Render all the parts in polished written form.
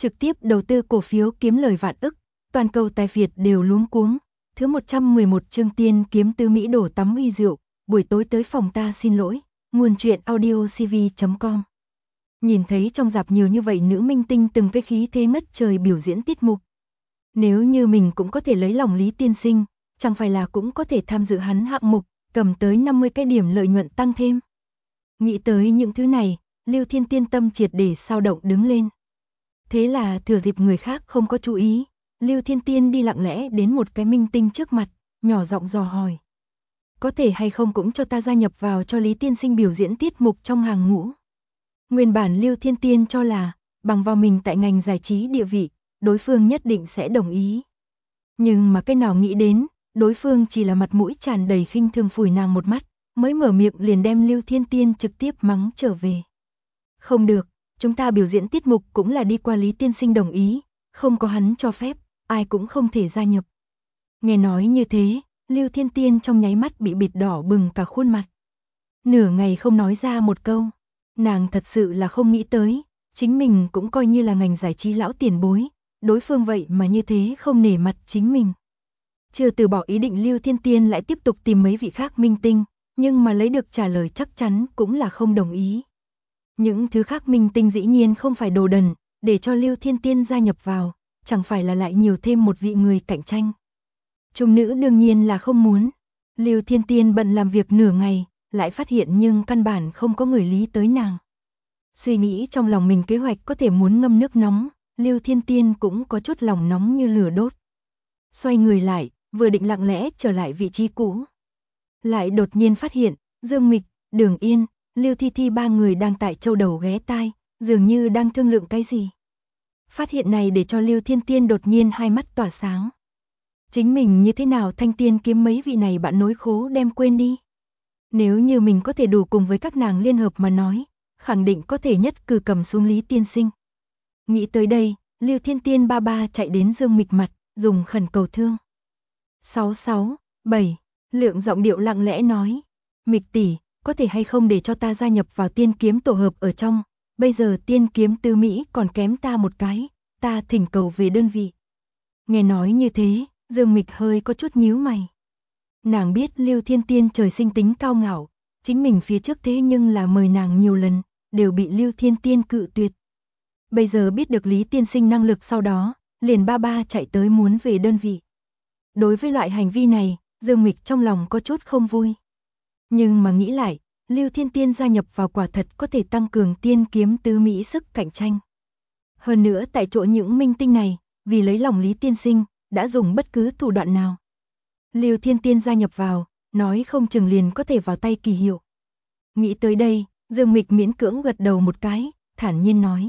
trực tiếp đầu tư cổ phiếu kiếm lời vạn ức, toàn cầu tài Việt đều luống cuống. Thứ 111 chương tiên kiếm tư Mỹ đổ tắm uy rượu, buổi tối tới phòng ta xin lỗi, nguồn truyện audiocv.com. Nhìn thấy trong rạp nhiều như vậy nữ minh tinh từng cái khí thế ngất trời biểu diễn tiết mục. Nếu như mình cũng có thể lấy lòng Lý Tiên Sinh, chẳng phải là cũng có thể tham dự hắn hạng mục, cầm tới 50 cái điểm lợi nhuận tăng thêm. Nghĩ tới những thứ này, Lưu Thiên Tiên tâm triệt để sao động đứng lên. Thế là thừa dịp người khác không có chú ý, Lưu Thiên Tiên đi lặng lẽ đến một cái minh tinh trước mặt, nhỏ giọng dò hỏi. Có thể hay không cũng cho ta gia nhập vào cho Lý Tiên Sinh biểu diễn tiết mục trong hàng ngũ. Nguyên bản Lưu Thiên Tiên cho là, bằng vào mình tại ngành giải trí địa vị, đối phương nhất định sẽ đồng ý. Nhưng mà cái nào nghĩ đến, đối phương chỉ là mặt mũi tràn đầy khinh thường phủi nàng một mắt, mới mở miệng liền đem Lưu Thiên Tiên trực tiếp mắng trở về. Không được, chúng ta biểu diễn tiết mục cũng là đi qua Lý Tiên Sinh đồng ý, không có hắn cho phép, ai cũng không thể gia nhập. Nghe nói như thế, Lưu Thiên Tiên trong nháy mắt bị bịt đỏ bừng cả khuôn mặt. Nửa ngày không nói ra một câu, nàng thật sự là không nghĩ tới, chính mình cũng coi như là ngành giải trí lão tiền bối, đối phương vậy mà như thế không nể mặt chính mình. Chưa từ bỏ ý định Lưu Thiên Tiên lại tiếp tục tìm mấy vị khác minh tinh, nhưng mà lấy được trả lời chắc chắn cũng là không đồng ý. Những thứ khác minh tinh dĩ nhiên không phải đồ đần, để cho Lưu Thiên Tiên gia nhập vào, chẳng phải là lại nhiều thêm một vị người cạnh tranh. Trung nữ đương nhiên là không muốn. Lưu Thiên Tiên bận làm việc nửa ngày, lại phát hiện nhưng căn bản không có người lý tới nàng. Suy nghĩ trong lòng mình kế hoạch có thể muốn ngâm nước nóng, Lưu Thiên Tiên cũng có chút lòng nóng như lửa đốt. Xoay người lại, vừa định lặng lẽ trở lại vị trí cũ. Lại đột nhiên phát hiện, Dương Mịch, Đường Yên, Lưu Thi Thi ba người đang tại châu đầu ghé tai, dường như đang thương lượng cái gì. Phát hiện này để cho Lưu Thiên Tiên đột nhiên hai mắt tỏa sáng. Chính mình như thế nào thanh tiên kiếm mấy vị này bạn nối khố đem quên đi. Nếu như mình có thể đủ cùng với các nàng liên hợp mà nói, khẳng định có thể nhất cử cầm xuống Lý Tiên Sinh. Nghĩ tới đây, Lưu Thiên Tiên ba ba chạy đến Dương Mịch mặt, dùng khẩn cầu thương. 667, Lượng giọng điệu lặng lẽ nói, Mịch tỷ, có thể hay không để cho ta gia nhập vào tiên kiếm tổ hợp ở trong, bây giờ tiên kiếm tư Mỹ còn kém ta một cái, ta thỉnh cầu về đơn vị. Nghe nói như thế, Dương Mịch hơi có chút nhíu mày. Nàng biết Lưu Thiên Tiên trời sinh tính cao ngạo, chính mình phía trước thế nhưng là mời nàng nhiều lần, đều bị Lưu Thiên Tiên cự tuyệt. Bây giờ biết được Lý Tiên Sinh năng lực sau đó, liền ba ba chạy tới muốn về đơn vị. Đối với loại hành vi này, Dương Mịch trong lòng có chút không vui. Nhưng mà nghĩ lại, Lưu Thiên Tiên gia nhập vào quả thật có thể tăng cường tiên kiếm tứ Mỹ sức cạnh tranh. Hơn nữa tại chỗ những minh tinh này, vì lấy lòng Lý Tiên Sinh, đã dùng bất cứ thủ đoạn nào. Lưu Thiên Tiên gia nhập vào, nói không chừng liền có thể vào tay kỳ hiệu. Nghĩ tới đây, Dương Mịch miễn cưỡng gật đầu một cái, thản nhiên nói.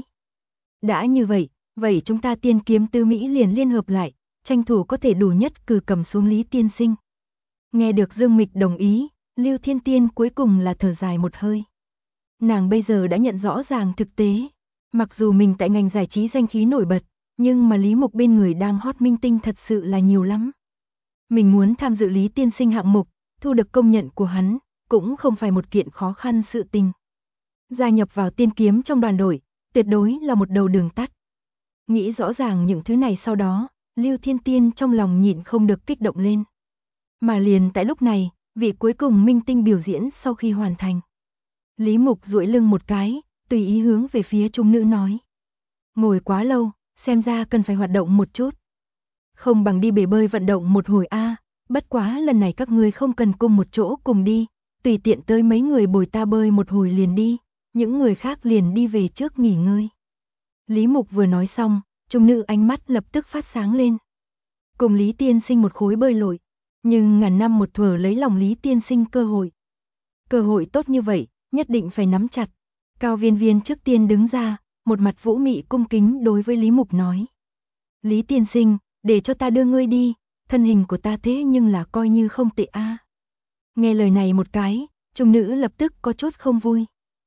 Đã như vậy, vậy chúng ta tiên kiếm tư Mỹ liền liên hợp lại, tranh thủ có thể đủ nhất cử cầm xuống Lý Tiên Sinh. Nghe được Dương Mịch đồng ý, Lưu Thiên Tiên cuối cùng là thở dài một hơi. Nàng bây giờ đã nhận rõ ràng thực tế, mặc dù mình tại ngành giải trí danh khí nổi bật, nhưng mà Lý Mục bên người đang hot minh tinh thật sự là nhiều lắm. Mình muốn tham dự Lý Tiên Sinh hạng mục, thu được công nhận của hắn, cũng không phải một kiện khó khăn sự tình. Gia nhập vào tiên kiếm trong đoàn đội, tuyệt đối là một đầu đường tắt. Nghĩ rõ ràng những thứ này sau đó, Lưu Thiên Tiên trong lòng nhịn không được kích động lên. Mà liền tại lúc này, vị cuối cùng minh tinh biểu diễn sau khi hoàn thành. Lý Mục duỗi lưng một cái, tùy ý hướng về phía trung nữ nói. Ngồi quá lâu, xem ra cần phải hoạt động một chút. Không bằng đi bể bơi vận động một hồi a, bất quá lần này các ngươi không cần cùng một chỗ cùng đi, tùy tiện tới mấy người bồi ta bơi một hồi liền đi, những người khác liền đi về trước nghỉ ngơi. Lý Mục vừa nói xong, trung nữ ánh mắt lập tức phát sáng lên. Cùng Lý Tiên Sinh một khối bơi lội, nhưng ngàn năm một thuở lấy lòng Lý Tiên Sinh cơ hội. Cơ hội tốt như vậy, nhất định phải nắm chặt. Cao Viên Viên trước tiên đứng ra, một mặt vũ mị cung kính đối với Lý Mục nói. Lý Tiên Sinh, để cho ta đưa ngươi đi, thân hình của ta thế nhưng là coi như không tệ a. Nghe lời này một cái, trung nữ lập tức có chút không vui.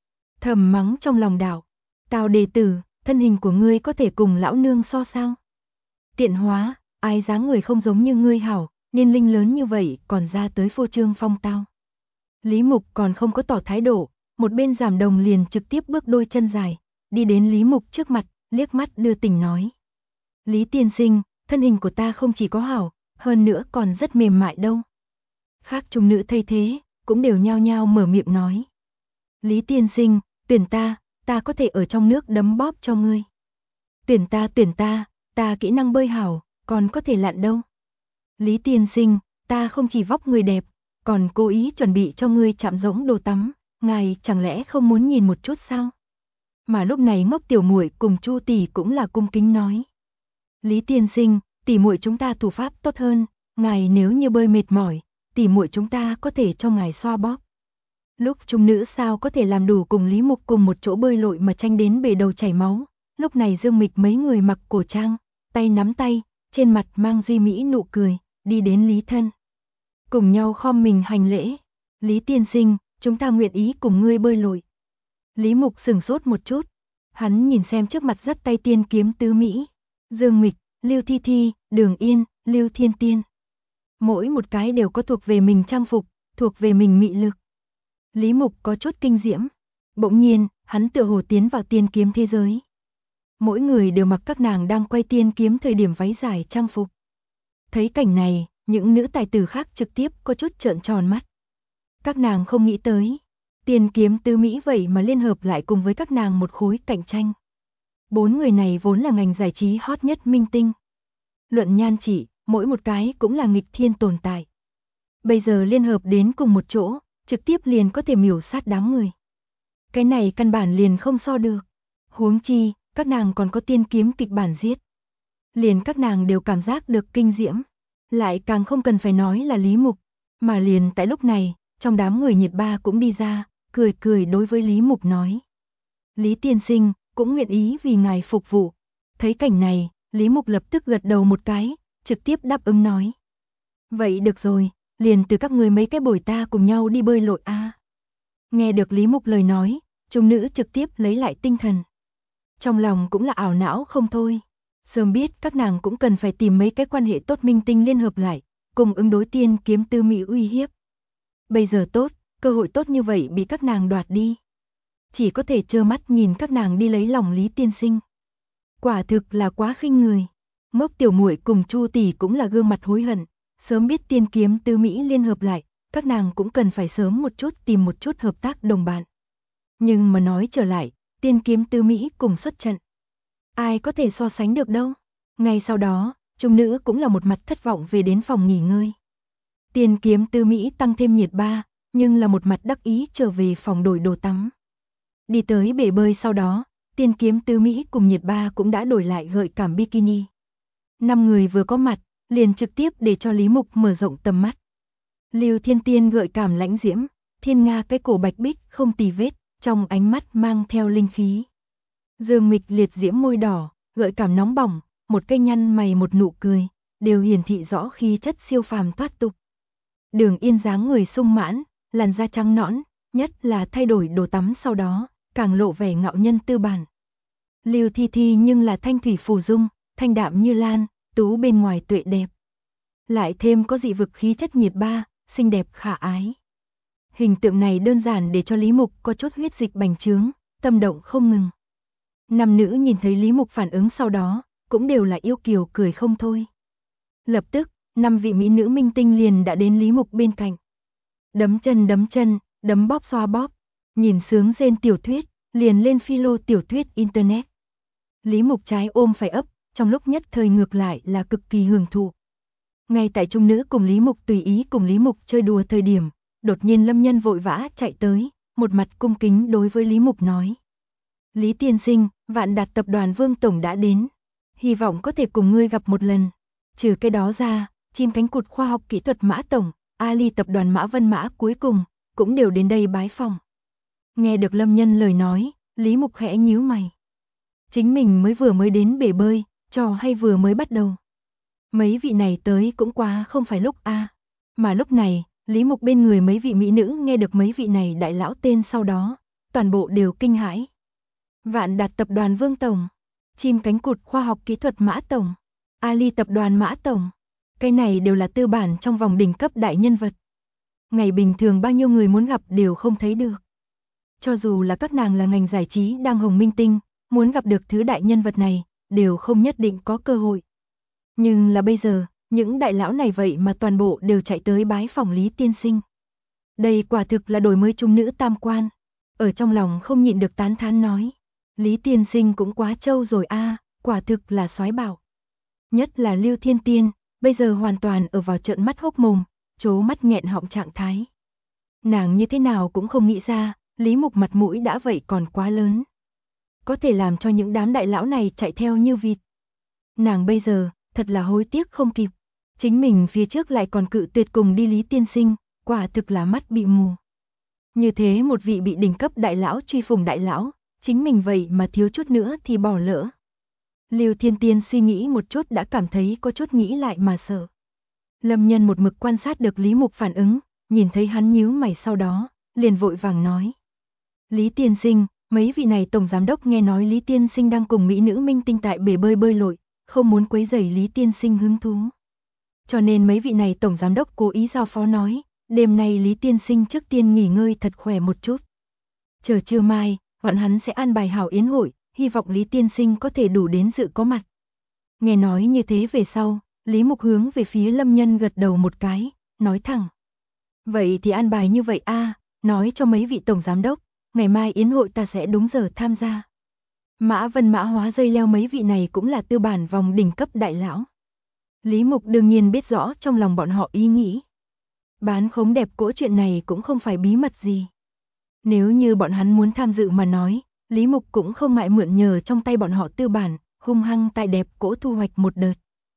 Thầm mắng trong lòng đạo, Tào đệ tử, thân hình của ngươi có thể cùng lão nương so sao? Tiện hóa, ai dáng người không giống như ngươi hảo, niên linh lớn như vậy còn ra tới phô trương phong tao. Lý Mục còn không có tỏ thái độ, một bên Giảm Đồng liền trực tiếp bước đôi chân dài, đi đến Lý Mục trước mặt, liếc mắt đưa tình nói. Lý tiên sinh, thân hình của ta không chỉ có hảo, hơn nữa còn rất mềm mại đâu. Khác trung nữ thấy thế, cũng đều nhao nhao mở miệng nói. Lý tiên sinh, tuyển ta có thể ở trong nước đấm bóp cho ngươi. Tuyển ta kỹ năng bơi hảo, còn có thể lặn đâu. Lý tiên sinh, ta không chỉ vóc người đẹp, còn cố ý chuẩn bị cho ngươi chạm rỗng đồ tắm, ngài chẳng lẽ không muốn nhìn một chút sao? Mà lúc này Ngốc tiểu muội cùng Chu tỷ cũng là cung kính nói. Lý tiên sinh, tỷ muội chúng ta thủ pháp tốt hơn, ngài nếu như bơi mệt mỏi, tỷ muội chúng ta có thể cho ngài xoa bóp. Lúc trung nữ sao có thể làm đủ cùng Lý Mục cùng một chỗ bơi lội mà tranh đến bể đầu chảy máu, lúc này Dương Mịch mấy người mặc cổ trang, tay nắm tay, trên mặt mang duy mỹ nụ cười, đi đến Lý thân. Cùng nhau khom mình hành lễ, Lý tiên sinh, chúng ta nguyện ý cùng ngươi bơi lội. Lý Mục sửng sốt một chút, hắn nhìn xem trước mặt dắt tay tiên kiếm tứ Mỹ, Dương Mịch, Lưu Thi Thi, Đường Yên, Lưu Thiên Tiên. Mỗi một cái đều có thuộc về mình trang phục, thuộc về mình mị lực. Lý Mục có chút kinh diễm, bỗng nhiên, hắn tựa hồ tiến vào tiên kiếm thế giới. Mỗi người đều mặc các nàng đang quay tiên kiếm thời điểm váy dài trang phục. Thấy cảnh này, những nữ tài tử khác trực tiếp có chút trợn tròn mắt. Các nàng không nghĩ tới, tiên kiếm tứ Mỹ vậy mà liên hợp lại cùng với các nàng một khối cạnh tranh. 4 người này vốn là ngành giải trí hot nhất minh tinh. Luận nhan chỉ, mỗi một cái cũng là nghịch thiên tồn tại. Bây giờ liên hợp đến cùng một chỗ, trực tiếp liền có thể miểu sát đám người. Cái này căn bản liền không so được. Huống chi, các nàng còn có tiên kiếm kịch bản giết. Liền các nàng đều cảm giác được kinh diễm. Lại càng không cần phải nói là Lý Mục. Mà liền tại lúc này, trong đám người nhiệt ba cũng đi ra, cười cười đối với Lý Mục nói. Lý tiên sinh, cũng nguyện ý vì ngài phục vụ. Thấy cảnh này, Lý Mục lập tức gật đầu một cái, trực tiếp đáp ứng nói. Vậy được rồi, liền từ các người mấy cái bồi ta cùng nhau đi bơi lội a. Nghe được Lý Mục lời nói, trung nữ trực tiếp lấy lại tinh thần. Trong lòng cũng là ảo não không thôi. Sớm biết các nàng cũng cần phải tìm mấy cái quan hệ tốt minh tinh liên hợp lại, cùng ứng đối tiên kiếm tư Mỹ uy hiếp. Bây giờ tốt, cơ hội tốt như vậy bị các nàng đoạt đi. Chỉ có thể trơ mắt nhìn các nàng đi lấy lòng Lý tiên sinh. Quả thực là quá khinh người. Ngốc tiểu muội cùng Chu tỷ cũng là gương mặt hối hận, sớm biết tiên kiếm tứ Mỹ liên hợp lại, các nàng cũng cần phải sớm một chút tìm một chút hợp tác đồng bạn. Nhưng mà nói trở lại, tiên kiếm tứ Mỹ cùng xuất trận. Ai có thể so sánh được đâu. Ngay sau đó, trung nữ cũng là một mặt thất vọng về đến phòng nghỉ ngơi. Tiên kiếm tứ Mỹ tăng thêm nhiệt ba, nhưng là một mặt đắc ý trở về phòng đổi đồ tắm. Đi tới bể bơi sau đó, tiên kiếm tứ Mỹ cùng nhiệt ba cũng đã đổi lại gợi cảm bikini. 5 người vừa có mặt, liền trực tiếp để cho Lý Mục mở rộng tầm mắt. Lưu Thiên Tiên gợi cảm lãnh diễm, Thiên Nga cái cổ bạch bích không tì vết, trong ánh mắt mang theo linh khí. Dương Mịch liệt diễm môi đỏ, gợi cảm nóng bỏng, một cây nhăn mày một nụ cười, đều hiển thị rõ khí chất siêu phàm thoát tục. Đường Yên dáng người sung mãn, làn da trắng nõn, nhất là thay đổi đồ tắm sau đó, càng lộ vẻ ngạo nhân tư bản. Lưu Thi Thi nhưng là thanh thủy phù dung, thanh đạm như lan, tú bên ngoài tuệ đẹp. Lại thêm có dị vực khí chất nhiệt ba, xinh đẹp khả ái. Hình tượng này đơn giản để cho Lý Mục có chút huyết dịch bành trướng, tâm động không ngừng. Nam nữ nhìn thấy Lý Mục phản ứng sau đó, cũng đều là yêu kiều cười không thôi. Lập tức, 5 vị mỹ nữ minh tinh liền đã đến Lý Mục bên cạnh. Đấm chân, đấm bóp xoa bóp, nhìn sướng rên tiểu thuyết, liền lên philo tiểu thuyết internet. Lý Mục trái ôm phải ấp, trong lúc nhất thời ngược lại là cực kỳ hưởng thụ. Ngay tại trung nữ cùng Lý Mục tùy ý cùng Lý Mục chơi đùa thời điểm, đột nhiên Lâm Nhân vội vã chạy tới, một mặt cung kính đối với Lý Mục nói. Lý tiên sinh, Vạn Đạt tập đoàn Vương Tổng đã đến. Hy vọng có thể cùng ngươi gặp một lần. Trừ cái đó ra, chim cánh cụt khoa học kỹ thuật Mã Tổng, Ali tập đoàn Mã Vân Mã cuối cùng, cũng đều đến đây bái phòng. Nghe được Lâm Nhân lời nói, Lý Mục khẽ nhíu mày. Chính mình mới đến bể bơi, trò hay vừa mới bắt đầu. Mấy vị này tới cũng quá không phải lúc a. Mà lúc này, Lý Mục bên người mấy vị mỹ nữ nghe được mấy vị này đại lão tên sau đó, toàn bộ đều kinh hãi. Vạn Đạt tập đoàn Vương Tổng, chim cánh cụt khoa học kỹ thuật Mã Tổng, Ali tập đoàn Mã Tổng. Cái này đều là tư bản trong vòng đỉnh cấp đại nhân vật. Ngày bình thường bao nhiêu người muốn gặp đều không thấy được. Cho dù là các nàng là ngành giải trí đang hồng minh tinh, muốn gặp được thứ đại nhân vật này, đều không nhất định có cơ hội. Nhưng là bây giờ, những đại lão này vậy mà toàn bộ đều chạy tới bái phỏng Lý tiên sinh. Đây quả thực là đổi mới trung nữ tam quan. Ở trong lòng không nhịn được tán thán nói. Lý tiên sinh cũng quá trâu rồi a, quả thực là soái bảo. Nhất là Lưu Thiên Tiên, bây giờ hoàn toàn ở vào trợn mắt hốc mồm, trố mắt nghẹn họng trạng thái. Nàng như thế nào cũng không nghĩ ra, Lý Mục mặt mũi đã vậy còn quá lớn. Có thể làm cho những đám đại lão này chạy theo như vịt. Nàng bây giờ, thật là hối tiếc không kịp. Chính mình phía trước lại còn cự tuyệt cùng đi Lý tiên sinh, quả thực là mắt bị mù. Như thế một vị bị đỉnh cấp đại lão truy phủng đại lão, chính mình vậy mà thiếu chút nữa thì bỏ lỡ. Lưu Thiên Tiên suy nghĩ một chút đã cảm thấy có chút nghĩ lại mà sợ. Lâm Nhân một mực quan sát được Lý Mục phản ứng, nhìn thấy hắn nhíu mày sau đó, liền vội vàng nói. Lý tiên sinh, mấy vị này tổng giám đốc nghe nói Lý tiên sinh đang cùng mỹ nữ minh tinh tại bể bơi lội, không muốn quấy rầy Lý tiên sinh hứng thú. Cho nên mấy vị này tổng giám đốc cố ý giao phó nói, đêm nay Lý tiên sinh trước tiên nghỉ ngơi thật khỏe một chút. Chờ trưa mai, bọn hắn sẽ an bài hảo yến hội, hy vọng Lý tiên sinh có thể đủ đến dự có mặt. Nghe nói như thế về sau, Lý Mục hướng về phía Lâm Nhân gật đầu một cái, nói thẳng. Vậy thì an bài như vậy a, nói cho mấy vị tổng giám đốc, ngày mai yến hội ta sẽ đúng giờ tham gia. Mã Vân Mã Hóa dây leo mấy vị này cũng là tư bản vòng đỉnh cấp đại lão. Lý Mục đương nhiên biết rõ trong lòng bọn họ ý nghĩ. Bán khống đẹp cỗ chuyện này cũng không phải bí mật gì. Nếu như bọn hắn muốn tham dự mà nói, Lý Mục cũng không ngại mượn nhờ trong tay bọn họ tư bản, hung hăng tại đẹp cỗ thu hoạch một đợt.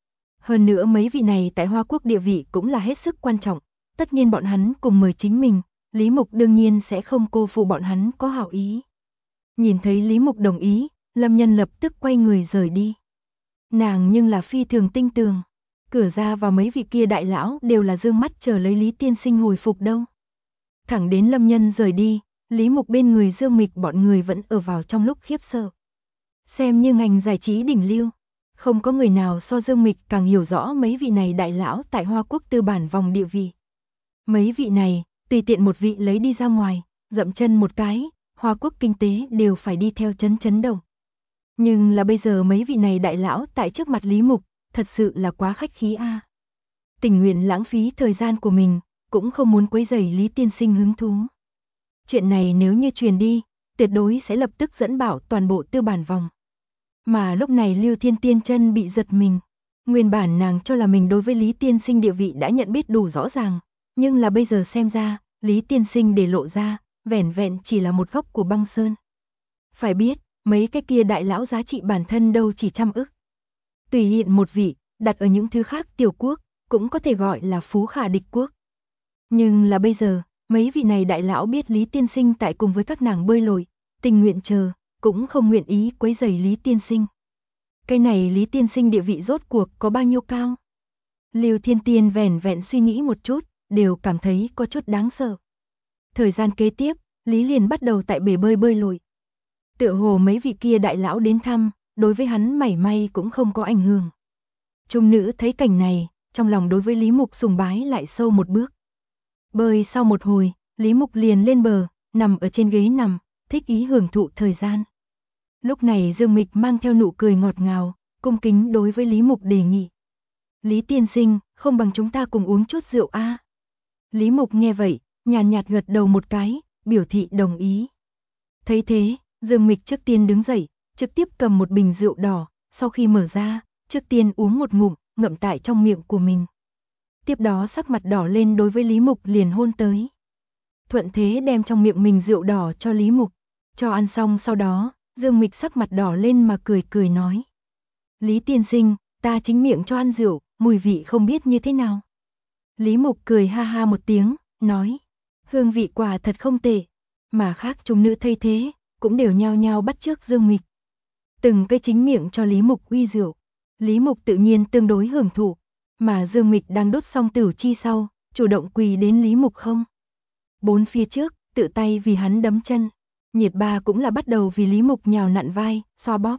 Hơn nữa mấy vị này tại Hoa Quốc địa vị cũng là hết sức quan trọng, tất nhiên bọn hắn cùng mời chính mình, Lý Mục đương nhiên sẽ không cô phụ bọn hắn có hảo ý. Nhìn thấy Lý Mục đồng ý, Lâm Nhân lập tức quay người rời đi. Nàng nhưng là phi thường tinh tường, cửa ra và mấy vị kia đại lão đều là dương mắt chờ lấy Lý tiên sinh hồi phục đâu. Thẳng đến Lâm Nhân rời đi, Lý Mục bên người Dương Mịch bọn người vẫn ở vào trong lúc khiếp sợ. Xem như ngành giải trí đỉnh lưu, không có người nào so Dương Mịch càng hiểu rõ mấy vị này đại lão tại Hoa Quốc tư bản vòng địa vị. Mấy vị này, tùy tiện một vị lấy đi ra ngoài, dậm chân một cái, Hoa Quốc kinh tế đều phải đi theo chấn động. Nhưng là bây giờ mấy vị này đại lão tại trước mặt Lý Mục, thật sự là quá khách khí a. Tình nguyện lãng phí thời gian của mình, cũng không muốn quấy rầy Lý tiên sinh hứng thú. Chuyện này nếu như truyền đi, tuyệt đối sẽ lập tức dẫn bảo toàn bộ tư bản vòng. Mà lúc này Lưu Thiên Tiên chân bị giật mình. Nguyên bản nàng cho là mình đối với Lý tiên sinh địa vị đã nhận biết đủ rõ ràng, nhưng là bây giờ xem ra, Lý tiên sinh để lộ ra, vẻn vẹn chỉ là một góc của băng sơn. Phải biết, mấy cái kia đại lão giá trị bản thân đâu chỉ trăm ức. Tùy hiện một vị, đặt ở những thứ khác tiểu quốc, cũng có thể gọi là phú khả địch quốc. Nhưng là bây giờ, mấy vị này đại lão biết Lý tiên sinh tại cùng với các nàng bơi lội, tình nguyện chờ, cũng không nguyện ý quấy rầy Lý tiên sinh. Cái này Lý tiên sinh địa vị rốt cuộc có bao nhiêu cao? Lưu Thiên Tiên vẻn vẹn suy nghĩ một chút, đều cảm thấy có chút đáng sợ. Thời gian kế tiếp, Lý liền bắt đầu tại bể bơi lội. Tựa hồ mấy vị kia đại lão đến thăm, đối với hắn mảy may cũng không có ảnh hưởng. Trung nữ thấy cảnh này, trong lòng đối với Lý Mục sùng bái lại sâu một bước. Bơi sau một hồi, Lý Mục liền lên bờ, nằm ở trên ghế nằm, thích ý hưởng thụ thời gian. Lúc này Dương Mịch mang theo nụ cười ngọt ngào, cung kính đối với Lý Mục đề nghị. Lý tiên sinh, không bằng chúng ta cùng uống chút rượu a. Lý Mục nghe vậy, nhàn nhạt gật đầu một cái, biểu thị đồng ý. Thấy thế, Dương Mịch trước tiên đứng dậy, trực tiếp cầm một bình rượu đỏ, sau khi mở ra, trước tiên uống một ngụm, ngậm tại trong miệng của mình. Tiếp đó sắc mặt đỏ lên đối với Lý Mục liền hôn tới. Thuận thế đem trong miệng mình rượu đỏ cho Lý Mục, cho ăn xong sau đó, Dương Mịch sắc mặt đỏ lên mà cười nói. Lý tiên sinh, ta chính miệng cho ăn rượu, mùi vị không biết như thế nào. Lý Mục cười ha ha một tiếng, nói. Hương vị quả thật không tệ, mà khác chúng nữ thay thế, cũng đều nhao nhao bắt chước Dương Mịch. Từng cái chính miệng cho Lý Mục uy rượu, Lý Mục tự nhiên tương đối hưởng thụ, mà Dương Mịch đang đốt xong tửu chi sau, chủ động quỳ đến Lý Mục không. Bốn phía trước, tự tay vì hắn đấm chân, Nhiệt Ba cũng là bắt đầu vì Lý Mục nhào nặn vai, xoa bóp.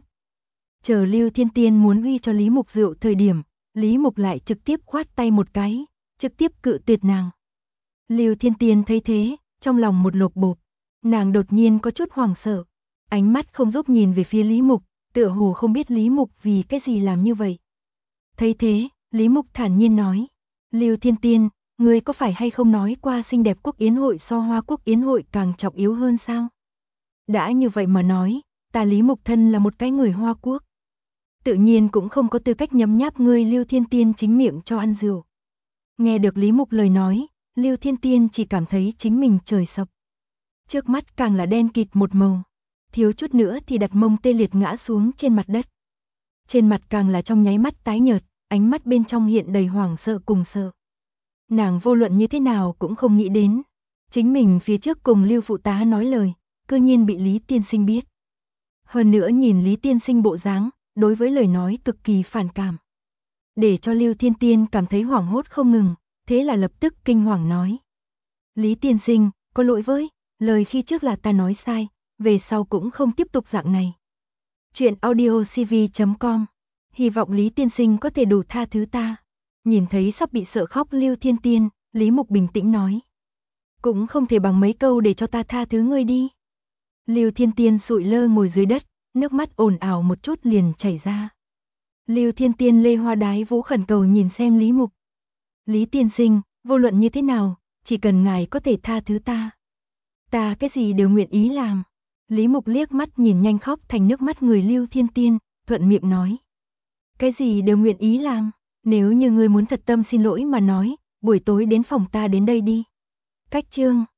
Chờ Lưu Thiên Tiên muốn uy cho Lý Mục rượu thời điểm, Lý Mục lại trực tiếp khoát tay một cái, trực tiếp cự tuyệt nàng. Lưu Thiên Tiên thấy thế, trong lòng một lột bột, nàng đột nhiên có chút hoảng sợ. Ánh mắt không giúp nhìn về phía Lý Mục, tựa hồ không biết Lý Mục vì cái gì làm như vậy. Thấy thế, Lý Mục thản nhiên nói, Lưu Thiên Tiên, ngươi có phải hay không nói qua xinh đẹp quốc yến hội so Hoa quốc yến hội càng trọng yếu hơn sao? Đã như vậy mà nói, ta Lý Mục thân là một cái người Hoa quốc. Tự nhiên cũng không có tư cách nhấm nháp ngươi Lưu Thiên Tiên chính miệng cho ăn rượu. Nghe được Lý Mục lời nói, Lưu Thiên Tiên chỉ cảm thấy chính mình trời sập. Trước mắt càng là đen kịt một màu, thiếu chút nữa thì đặt mông tê liệt ngã xuống trên mặt đất. Trên mặt càng là trong nháy mắt tái nhợt, ánh mắt bên trong hiện đầy hoảng sợ cùng sợ. Nàng vô luận như thế nào cũng không nghĩ đến, chính mình phía trước cùng Lưu phụ tá nói lời, cư nhiên bị Lý tiên sinh biết. Hơn nữa nhìn Lý tiên sinh bộ dáng, đối với lời nói cực kỳ phản cảm. Để cho Lưu Thiên Tiên cảm thấy hoảng hốt không ngừng, thế là lập tức kinh hoàng nói. Lý tiên sinh, có lỗi với, lời khi trước là ta nói sai, về sau cũng không tiếp tục dạng này. Chuyện audiocv.com. Hy vọng Lý tiên sinh có thể đủ tha thứ ta. Nhìn thấy sắp bị sợ khóc Lưu Thiên Tiên, Lý Mục bình tĩnh nói. Cũng không thể bằng mấy câu để cho ta tha thứ ngươi đi. Lưu Thiên Tiên sụi lơ ngồi dưới đất, nước mắt ồn ào một chút liền chảy ra. Lưu Thiên Tiên lê hoa đái vũ khẩn cầu nhìn xem Lý Mục. Lý tiên sinh, vô luận như thế nào, chỉ cần ngài có thể tha thứ ta. Ta cái gì đều nguyện ý làm. Lý Mục liếc mắt nhìn nhanh khóc thành nước mắt người Lưu Thiên Tiên, thuận miệng nói. Cái gì đều nguyện ý làm, nếu như ngươi muốn thật tâm xin lỗi mà nói, buổi tối đến phòng ta đến đây đi. Cách chương